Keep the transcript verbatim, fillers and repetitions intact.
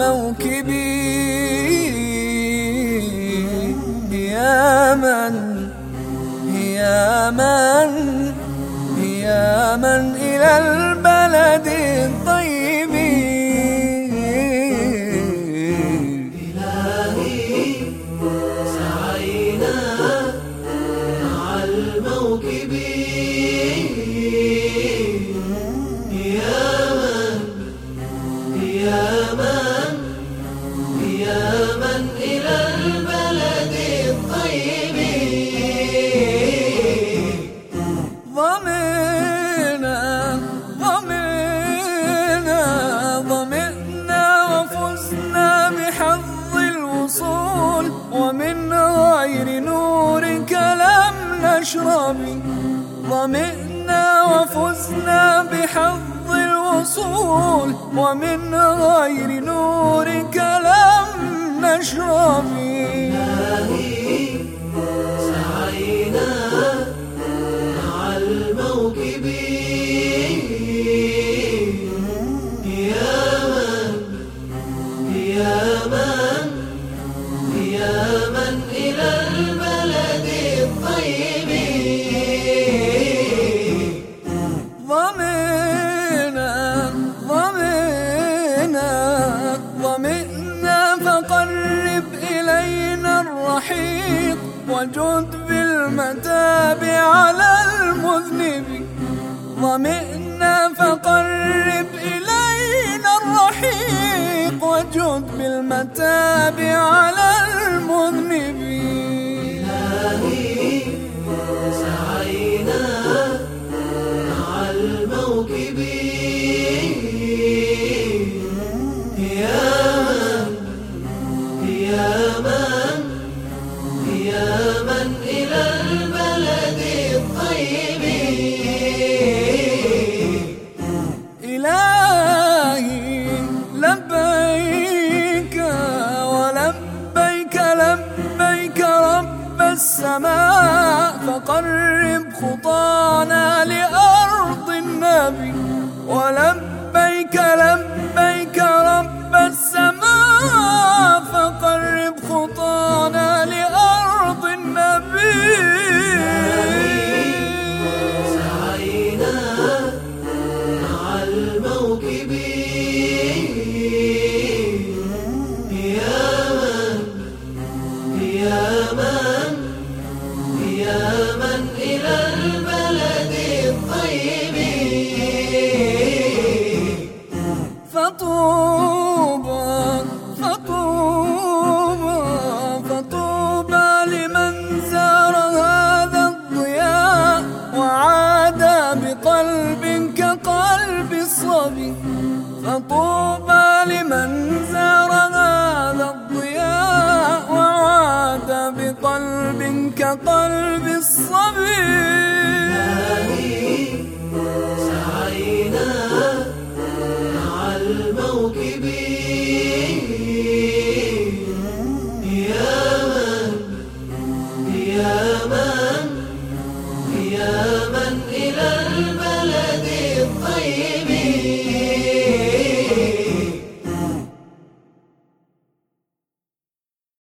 الموكب يا من يا من يا من إلى البلد الطيب. إلهي سعينا مع الموكب يا من يا من يا من إلى البلد الطيب. ظمئنا ظمئنا ظمئنا وفزنا بحظ الوصول، ومن غير نورك لم نشرب. ظمئنا وفزنا بحظ الوصول، ومن غير نورك لم نشرب. إلهي سعينا مع الموكب يا من يا من يا من إلى البلد الطيب. ظمئنا ظمئنا ظمئنا فقرب إلينا الرحيق، وجد بالمتاب على المذنب. ظمئنا فقرب إلينا الرحيق، وجد بالمتاب على المذنب. إلهي سعينا مع الموكب يا من يا من يا من إلى البلد الطيب. إلهي لبيك ولبيك لبيك رب السماء، فقرب خطانا لأرض النبي. ولبيك لبيك رب السماء، فقرب خطانا لأرض النبي. سعينا مع الموكب يا من يا من يا من إلى البلد الطيب. فطوبى فطوبى فطوبى لمن زار هذا الضياء، وعاد بقلب كقلب الصبي. فطوبى لمن زار هذا الضياء، وعاد بقلب كقلب الصبي.